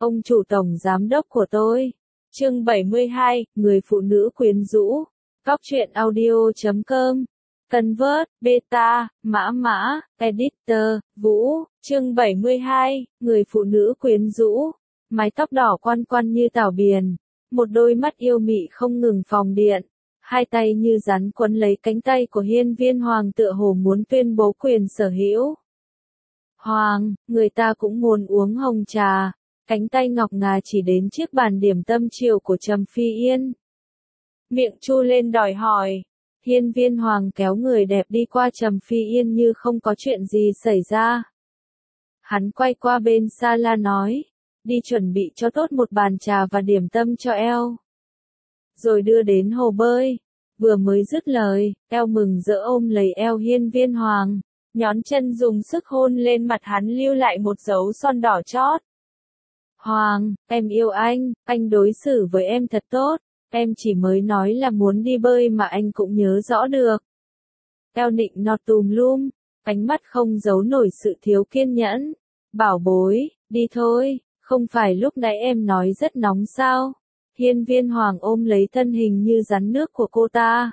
Ông chủ tổng giám đốc của tôi. Chương 72, người phụ nữ quyến rũ. Góc truyện audio.com. Convert, beta, mã, editor, Vũ. Chương 72, người phụ nữ quyến rũ. Mái tóc đỏ quan quan như tảo biển. Một đôi mắt yêu mị không ngừng phòng điện. Hai tay như rắn quấn lấy cánh tay của hiên viên Hoàng tựa hồ muốn tuyên bố quyền sở hữu. Hoàng, người ta cũng muốn uống hồng trà. Cánh tay ngọc ngà chỉ đến chiếc bàn điểm tâm chiều của Trầm Phi Yên. Miệng chu lên đòi hỏi. Hiên viên Hoàng kéo người đẹp đi qua Trầm Phi Yên như không có chuyện gì xảy ra. Hắn quay qua bên Sala nói, đi chuẩn bị cho tốt một bàn trà và điểm tâm cho eo. Rồi đưa đến hồ bơi. Vừa mới dứt lời, eo mừng rỡ ôm lấy eo hiên viên Hoàng. Nhón chân dùng sức hôn lên mặt hắn lưu lại một dấu son đỏ chót. Hoàng, em yêu anh đối xử với em thật tốt, em chỉ mới nói là muốn đi bơi mà anh cũng nhớ rõ được. Eo nịnh nọt tùm lum, ánh mắt không giấu nổi sự thiếu kiên nhẫn. Bảo bối, đi thôi, không phải lúc nãy em nói rất nóng sao? Hiên viên Hoàng ôm lấy thân hình như rắn nước của cô ta.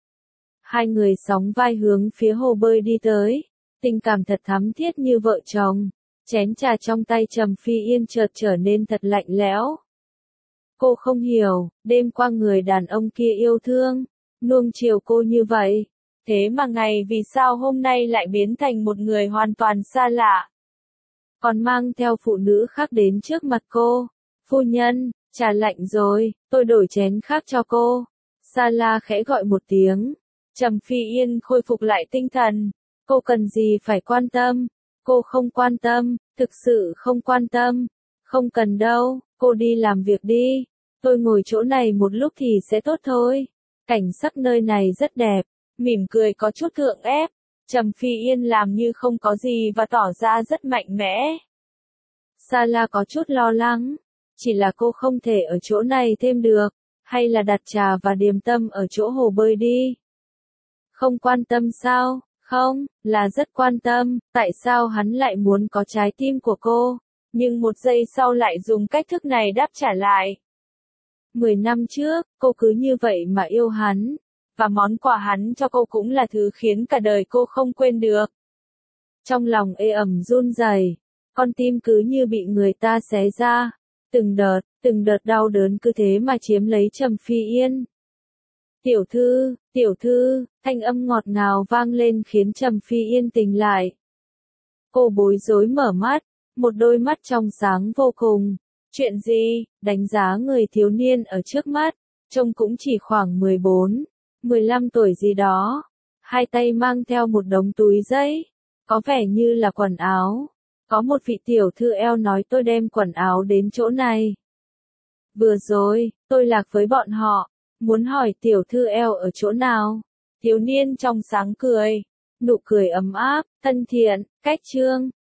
Hai người sóng vai hướng phía hồ bơi đi tới, tình cảm thật thắm thiết như vợ chồng. Chén trà trong tay Trầm Phi Yên chợt trở nên thật lạnh lẽo. Cô không hiểu, đêm qua người đàn ông kia yêu thương, nuông chiều cô như vậy. Thế mà ngày vì sao hôm nay lại biến thành một người hoàn toàn xa lạ. Còn mang theo phụ nữ khác đến trước mặt cô. Phu nhân, trà lạnh rồi, tôi đổi chén khác cho cô. Sala khẽ gọi một tiếng. Trầm Phi Yên khôi phục lại tinh thần. Cô cần gì phải quan tâm? Cô không quan tâm, thực sự không quan tâm. Không cần đâu, cô đi làm việc đi. Tôi ngồi chỗ này một lúc thì sẽ tốt thôi. Cảnh sắc nơi này rất đẹp. Mỉm cười có chút thượng ép. Trầm Phi Yên làm như không có gì và tỏ ra rất mạnh mẽ. Sala có chút lo lắng. Chỉ là cô không thể ở chỗ này thêm được. Hay là đặt trà và điềm tâm ở chỗ hồ bơi đi. Không quan tâm sao? Không, là rất quan tâm, tại sao hắn lại muốn có trái tim của cô, nhưng một giây sau lại dùng cách thức này đáp trả lại. 10 năm trước, cô cứ như vậy mà yêu hắn, và món quà hắn cho cô cũng là thứ khiến cả đời cô không quên được. Trong lòng ê ẩm run rẩy, con tim cứ như bị người ta xé ra, từng đợt đau đớn cứ thế mà chiếm lấy Trầm Phi Yên. Tiểu thư, thanh âm ngọt ngào vang lên khiến Trầm Phi Yên tỉnh lại. Cô bối rối mở mắt, một đôi mắt trong sáng vô cùng. Chuyện gì? Đánh giá người thiếu niên ở trước mắt, trông cũng chỉ khoảng 14, 15 tuổi gì đó. Hai tay mang theo một đống túi giấy, có vẻ như là quần áo. Có một vị tiểu thư eo nói tôi đem quần áo đến chỗ này. Vừa rồi, tôi lạc với bọn họ. Muốn hỏi tiểu thư eo ở chỗ nào? Thiếu niên trong sáng cười. Nụ cười ấm áp, thân thiện, cách trương,